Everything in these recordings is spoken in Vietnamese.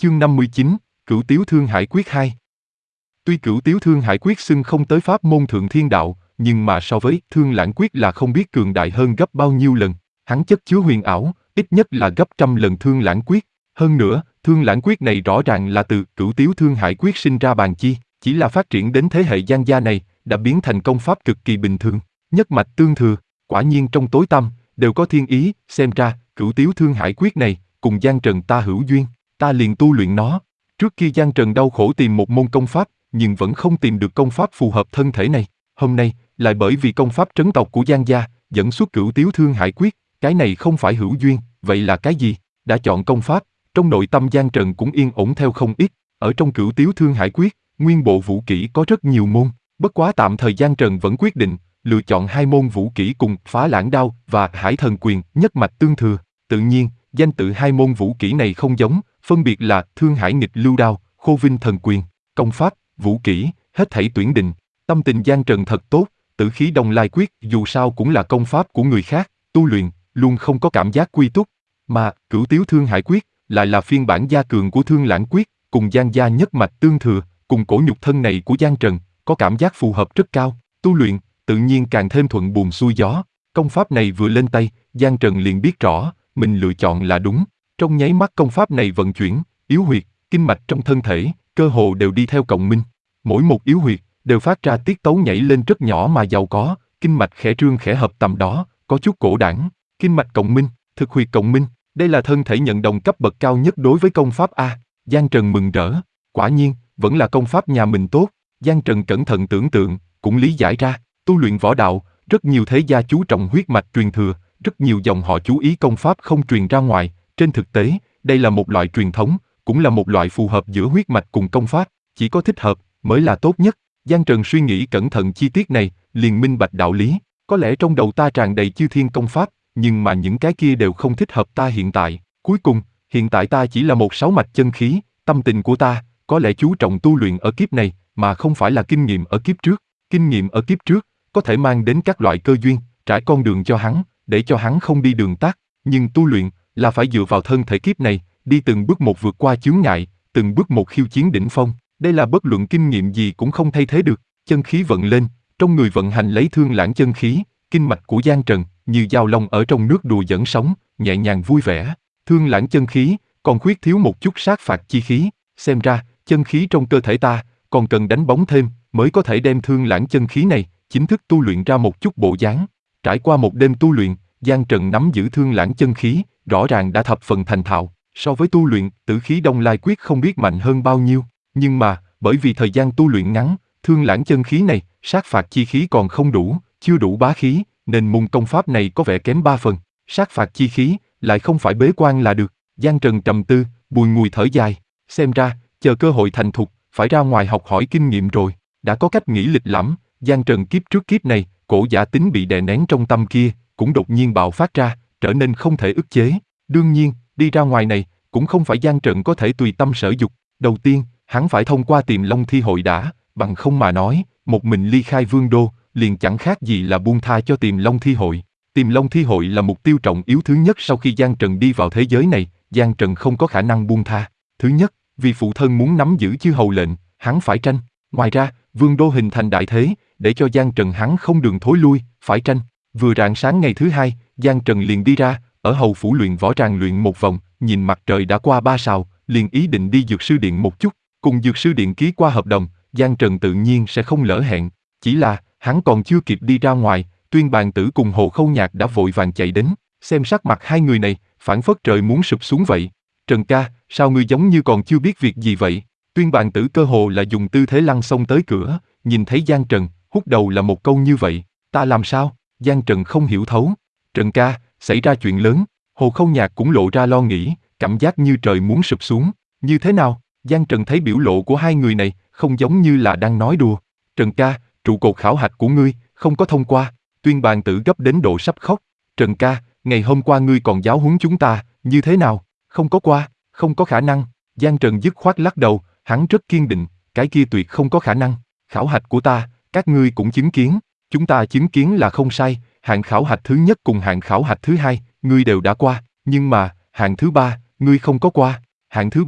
Chương 59, Cửu Tiếu Thương Hải Quyết 2. Tuy Cửu Tiếu Thương Hải Quyết xưng không tới pháp môn Thượng Thiên Đạo, nhưng mà so với Thương Lãng Quyết là không biết cường đại hơn gấp bao nhiêu lần. Hắn chất chứa huyền ảo, ít nhất là gấp trăm lần Thương Lãng Quyết. Hơn nữa, Thương Lãng Quyết này rõ ràng là từ Cửu Tiếu Thương Hải Quyết sinh ra bàn chi, chỉ là phát triển đến thế hệ Giang gia này, đã biến thành công pháp cực kỳ bình thường, nhất mạch tương thừa. Quả nhiên trong tối tăm đều có thiên ý, xem ra Cửu Tiếu Thương Hải Quyết này cùng Giang Trần ta hữu duyên, ta liền tu luyện nó. Trước kia Giang Trần đau khổ tìm một môn công pháp, nhưng vẫn không tìm được công pháp phù hợp thân thể này. Hôm nay, lại bởi vì công pháp trấn tộc của Giang gia, dẫn xuất Cửu Tiếu Thương Hải Quyết, cái này không phải hữu duyên, vậy là cái gì? Đã chọn công pháp, trong nội tâm Giang Trần cũng yên ổn theo không ít. Ở trong Cửu Tiếu Thương Hải Quyết, nguyên bộ vũ kỹ có rất nhiều môn, bất quá tạm thời Giang Trần vẫn quyết định lựa chọn hai môn vũ kỹ cùng Phá Lãng Đao và Hải Thần Quyền nhất mạch tương thừa. Tự nhiên, danh tự hai môn vũ kỹ này không giống, phân biệt là Thương Hải Nghịch Lưu Đao, Khô Vinh Thần Quyền. Công pháp, vũ kỹ, hết thảy tuyển định. Tâm tình Giang Trần thật tốt, Tử Khí Đông Lai Quyết dù sao cũng là công pháp của người khác, tu luyện luôn không có cảm giác quy túc, mà Cửu Tiếu Thương Hải Quyết lại là phiên bản gia cường của Thương Lãng Quyết, cùng Giang gia nhất mạch tương thừa, cùng cổ nhục thân này của Giang Trần có cảm giác phù hợp rất cao, tu luyện tự nhiên càng thêm thuận buồm xuôi gió. Công pháp này vừa lên tay, Giang Trần liền biết rõ mình lựa chọn là đúng. Trong nháy mắt công pháp này vận chuyển, yếu huyệt, kinh mạch trong thân thể cơ hồ đều đi theo cộng minh. Mỗi một yếu huyệt đều phát ra tiết tấu nhảy lên rất nhỏ mà giàu có, kinh mạch khẽ trương khẽ hợp tầm đó, có chút cổ đãng. Kinh mạch cộng minh, thực huyệt cộng minh, đây là thân thể nhận đồng cấp bậc cao nhất đối với công pháp A. Giang Trần mừng rỡ, quả nhiên vẫn là công pháp nhà mình tốt. Giang Trần cẩn thận tưởng tượng, cũng lý giải ra, tu luyện võ đạo, rất nhiều thế gia chú trọng huyết mạch truyền thừa, rất nhiều dòng họ chú ý công pháp không truyền ra ngoài. Trên thực tế, đây là một loại truyền thống, cũng là một loại phù hợp giữa huyết mạch cùng công pháp, chỉ có thích hợp mới là tốt nhất. Giang Trần suy nghĩ cẩn thận chi tiết này, liền minh bạch đạo lý. Có lẽ trong đầu ta tràn đầy chư thiên công pháp, nhưng mà những cái kia đều không thích hợp ta hiện tại. Cuối cùng, hiện tại ta chỉ là một sáu mạch chân khí, tâm tình của ta có lẽ chú trọng tu luyện ở kiếp này, mà không phải là kinh nghiệm ở kiếp trước. Kinh nghiệm ở kiếp trước có thể mang đến các loại cơ duyên, trải con đường cho hắn, để cho hắn không đi đường tắt. Nhưng tu luyện là phải dựa vào thân thể kiếp này, đi từng bước một vượt qua chướng ngại, từng bước một khiêu chiến đỉnh phong. Đây là bất luận kinh nghiệm gì cũng không thay thế được. Chân khí vận lên, trong người vận hành lấy Thương Lãng chân khí, kinh mạch của Giang Trần như dao long ở trong nước đùa dẫn sóng, nhẹ nhàng vui vẻ. Thương Lãng chân khí còn khuyết thiếu một chút sát phạt chi khí, xem ra chân khí trong cơ thể ta còn cần đánh bóng thêm mới có thể đem Thương Lãng chân khí này chính thức tu luyện ra một chút bộ dáng. Trải qua một đêm tu luyện, Giang Trần nắm giữ Thương Lãng chân khí, rõ ràng đã thập phần thành thạo. So với tu luyện Tử Khí Đông Lai Quyết không biết mạnh hơn bao nhiêu, nhưng mà bởi vì thời gian tu luyện ngắn, Thương Lãng chân khí này sát phạt chi khí còn không đủ, chưa đủ bá khí, nên môn công pháp này có vẻ kém 3 phần. Sát phạt chi khí lại không phải bế quan là được. Giang Trần trầm tư, bùi ngùi thở dài, xem ra chờ cơ hội thành thục, phải ra ngoài học hỏi kinh nghiệm rồi. Đã có cách nghĩ lịch lãm, Giang Trần kiếp trước kiếp này, cổ giả tính bị đè nén trong tâm kia, cũng đột nhiên bạo phát ra, trở nên không thể ức chế. Đương nhiên, đi ra ngoài này, cũng không phải Giang Trần có thể tùy tâm sở dục. Đầu tiên, hắn phải thông qua Tiềm Long Thi Hội đã, bằng không mà nói, một mình ly khai Vương Đô, liền chẳng khác gì là buông tha cho Tiềm Long Thi Hội. Tiềm Long Thi Hội là mục tiêu trọng yếu thứ nhất sau khi Giang Trần đi vào thế giới này, Giang Trần không có khả năng buông tha. Thứ nhất, vì phụ thân muốn nắm giữ chư hầu lệnh, hắn phải tranh. Ngoài ra, Vương Đô hình thành đại thế, để cho Giang Trần hắn không đường thối lui, phải tranh. Vừa rạng sáng ngày thứ hai, Giang Trần liền đi ra, ở hầu phủ luyện võ ràng luyện một vòng, nhìn mặt trời đã qua 3 sào, liền ý định đi Dược Sư Điện một chút. Cùng Dược Sư Điện ký qua hợp đồng, Giang Trần tự nhiên sẽ không lỡ hẹn. Chỉ là, hắn còn chưa kịp đi ra ngoài, Tuyên Bàn Tử cùng Hồ Khâu Nhạc đã vội vàng chạy đến, xem sắc mặt hai người này, phảng phất trời muốn sụp xuống vậy. Trần ca, sao ngươi giống như còn chưa biết việc gì vậy? Tuyên Bàn Tử cơ hồ là dùng tư thế lăn xông tới cửa, nhìn thấy Giang Trần, hút đầu là một câu như vậy. Ta làm sao? Giang Trần không hiểu thấu. Trần ca, xảy ra chuyện lớn. Hồ Khâu Nhạc cũng lộ ra lo nghĩ, cảm giác như trời muốn sụp xuống. Như thế nào? Giang Trần thấy biểu lộ của hai người này, không giống như là đang nói đùa. Trần ca, trụ cột khảo hạch của ngươi, không có thông qua. Tuyên Bàn Tử gấp đến độ sắp khóc. Trần ca, ngày hôm qua ngươi còn giáo huấn chúng ta, như thế nào? Không có qua, không có khả năng. Giang Trần dứt khoát lắc đầu, hắn rất kiên định, cái kia tuyệt không có khả năng. Khảo hạch của ta, các ngươi cũng chứng kiến, chúng ta chứng kiến là không sai, hạng khảo hạch thứ nhất cùng hạng khảo hạch thứ hai, ngươi đều đã qua, nhưng mà, hạng thứ ba, ngươi không có qua. Hạng thứ ba,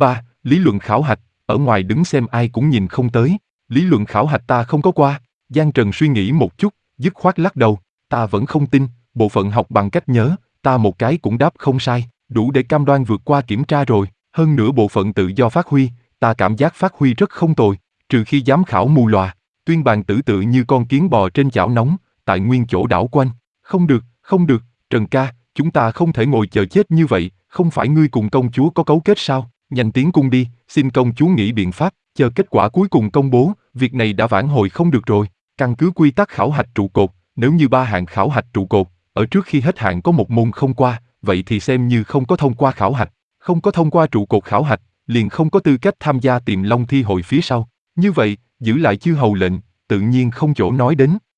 Lý luận khảo hạch, ở ngoài đứng xem ai cũng nhìn không tới. Lý luận khảo hạch ta không có qua. Giang Trần suy nghĩ một chút, dứt khoát lắc đầu. Ta vẫn không tin, bộ phận học bằng cách nhớ, ta một cái cũng đáp không sai, đủ để cam đoan vượt qua kiểm tra rồi. Hơn nữa bộ phận tự do phát huy, ta cảm giác phát huy rất không tồi, trừ khi giám khảo mù lòa. Tuyên bàn tử tự như con kiến bò trên chảo nóng, tại nguyên chỗ đảo quanh. Không được, Trần ca, chúng ta không thể ngồi chờ chết như vậy, không phải ngươi cùng công chúa có cấu kết sao? Nhanh tiến cung đi, xin công chúa nghĩ biện pháp, chờ kết quả cuối cùng công bố, việc này đã vãn hồi không được rồi. Căn cứ quy tắc khảo hạch trụ cột, nếu như 3 hạng khảo hạch trụ cột, ở trước khi hết hạn có một môn không qua, vậy thì xem như không có thông qua khảo hạch, không có thông qua trụ cột khảo hạch, liền không có tư cách tham gia Tiềm Long thi hội phía sau. Như vậy, giữ lại chư hầu lệnh, tự nhiên không chỗ nói đến.